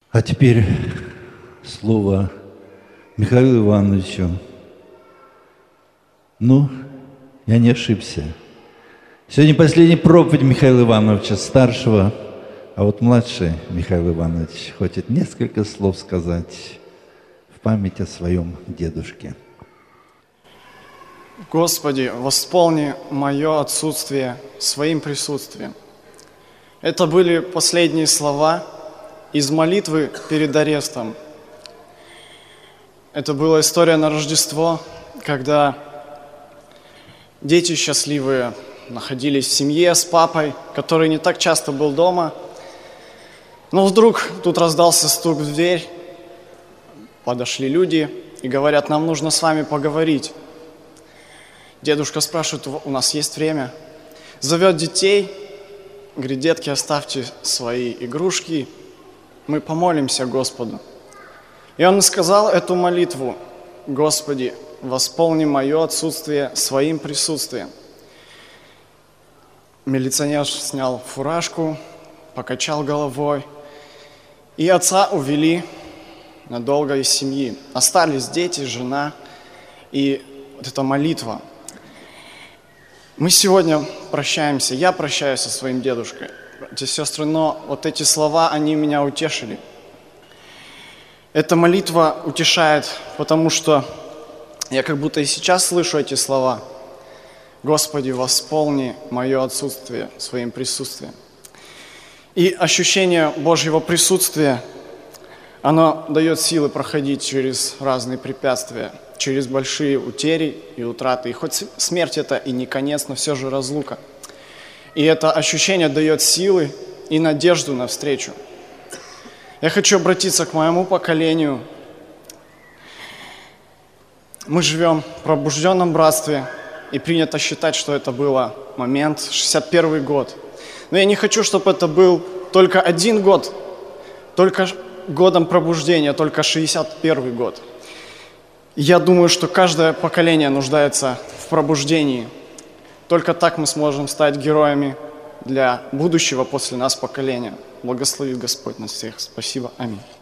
А теперь слово Михаилу Ивановичу. Ну, я не ошибся. Сегодня последняя проповедь Михаила Ивановича старшего, а вот младший Михаил Иванович хочет несколько слов сказать в память о своем дедушке. Господи, восполни мое отсутствие своим присутствием. Это были последние слова из молитвы перед арестом. Это была история на Рождество, когда дети счастливые находились в семье с папой, который не так часто был дома. Но вдруг тут раздался стук в дверь, подошли люди и говорят: нам нужно с вами поговорить. Дедушка спрашивает: у нас есть время? Зовет детей, говорит: детки, оставьте свои игрушки, мы помолимся Господу. И он сказал эту молитву: Господи, восполни мое отсутствие своим присутствием. Милиционер снял фуражку, покачал головой, и отца увели надолго из семьи. Остались дети, жена и вот эта молитва. Мы сегодня прощаемся, я прощаюсь со своим дедушкой, братья и сестры, но вот эти слова, они меня утешили. Эта молитва утешает, потому что я как будто и сейчас слышу эти слова: Господи, восполни мое отсутствие своим присутствием. И ощущение Божьего присутствия, оно дает силы проходить через разные препятствия, через большие утери и утраты. И хоть смерть это и не конец, но все же разлука. И это ощущение дает силы и надежду навстречу. Я хочу обратиться к моему поколению. Мы живем в пробужденном братстве, и принято считать, что это был момент 61 год. Но я не хочу, чтобы это был только один год, только годом пробуждения, только 61 год. Я думаю, что каждое поколение нуждается в пробуждении. Только так мы сможем стать героями для будущего после нас поколения. Благословит Господь нас всех. Спасибо. Аминь.